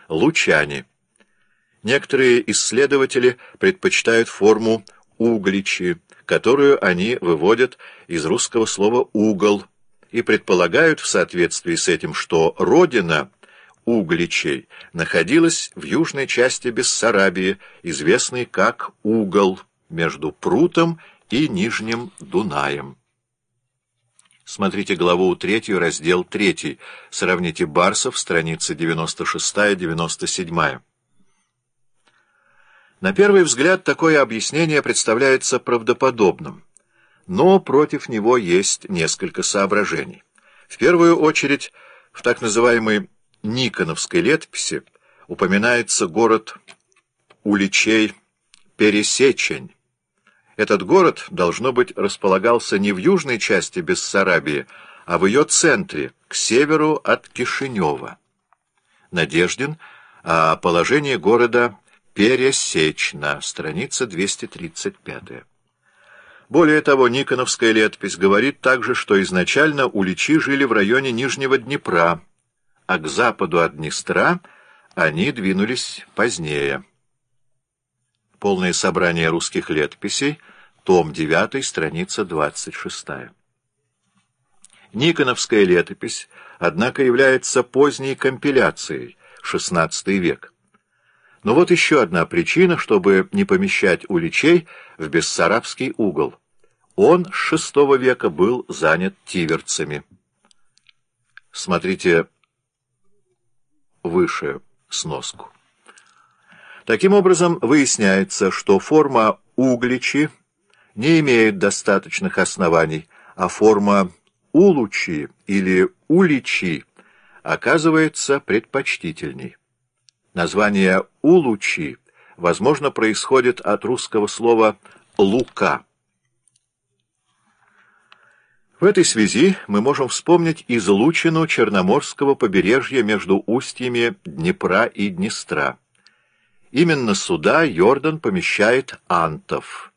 лучане. Некоторые исследователи предпочитают форму угличи, которую они выводят из русского слова «угол», и предполагают в соответствии с этим, что родина угличей находилась в южной части Бессарабии, известной как Угол, между Прутом и Нижним Дунаем. Смотрите главу 3, раздел 3. Сравните Барсов, страницы 96-97. На первый взгляд такое объяснение представляется правдоподобным, но против него есть несколько соображений. В первую очередь, в так называемой Никоновской летописи упоминается город Уличей Пересечень. Этот город, должно быть, располагался не в южной части Бессарабии, а в ее центре, к северу от Кишинева. Надеждин о положении города Пересечна, страница 235. Более того, Никоновская летопись говорит также, что изначально уличи жили в районе Нижнего Днепра, а к западу от Днестра они двинулись позднее. Полное собрание русских летописей, том 9, страница 26. Никоновская летопись, однако, является поздней компиляцией, XVI век. Но вот еще одна причина, чтобы не помещать уличей в Бессарабский угол. Он с VI века был занят тиверцами. Смотрите выше сноску. Таким образом, выясняется, что форма угличи не имеет достаточных оснований, а форма улучи или уличи оказывается предпочтительней. Название улучи, возможно, происходит от русского слова «лука». В этой связи мы можем вспомнить излучину Черноморского побережья между устьями Днепра и Днестра. Именно сюда Йордан помещает антов.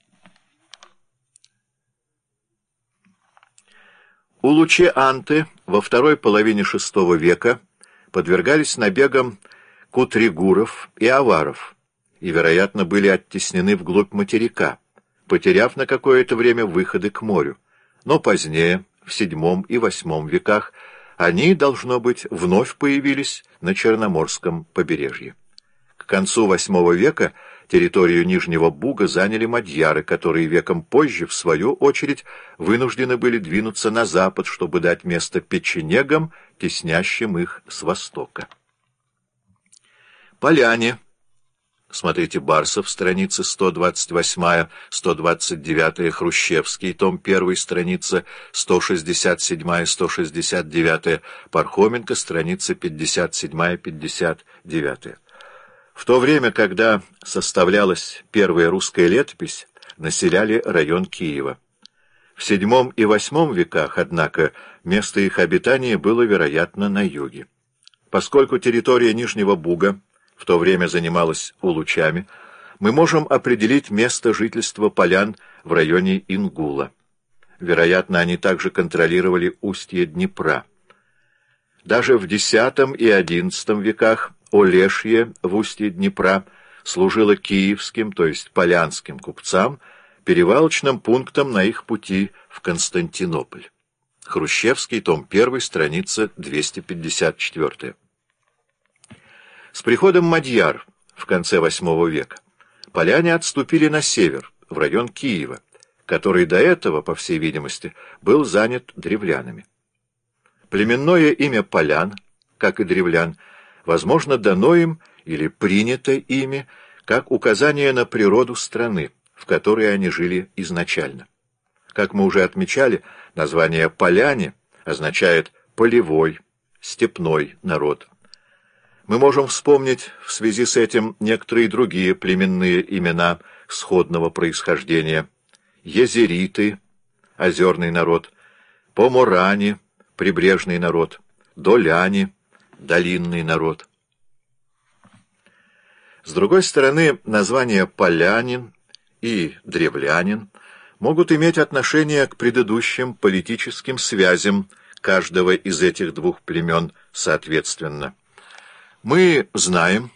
Улучи-анты во второй половине VI века подвергались набегам кутригуров и аваров и, вероятно, были оттеснены вглубь материка, потеряв на какое-то время выходы к морю. Но позднее, в VII и VIII веках, они, должно быть, вновь появились на Черноморском побережье. К концу VIII века территорию Нижнего Буга заняли мадьяры, которые веком позже, в свою очередь, вынуждены были двинуться на запад, чтобы дать место печенегам, теснящим их с востока. Поляне. Смотрите Барсов, страницы 128-129, Хрущевский, том 1, страница 167-169, Пархоменко, страница 57-59. В то время, когда составлялась первая русская летопись, населяли район Киева. В VII и VIII веках, однако, место их обитания было, вероятно, на юге. Поскольку территория Нижнего Буга в то время занималась улучами, мы можем определить место жительства полян в районе Ингула. Вероятно, они также контролировали устье Днепра. Даже в X и XI веках Олешье в устье Днепра служило киевским, то есть полянским купцам, перевалочным пунктом на их пути в Константинополь. Хрущевский, том 1, страница 254. С приходом мадьяр в конце VIII века поляне отступили на север, в район Киева, который до этого, по всей видимости, был занят древлянами. Племенное имя полян, как и древлян, возможно, дано им или принято ими как указание на природу страны, в которой они жили изначально. Как мы уже отмечали, название «поляне» означает «полевой», «степной народ». Мы можем вспомнить в связи с этим некоторые другие племенные имена сходного происхождения: езериты, озерный народ, поморане, прибрежный народ, доляне, долинный народ. С другой стороны, названия полянин и древлянин могут иметь отношение к предыдущим политическим связям каждого из этих двух племен соответственно. Мы знаем,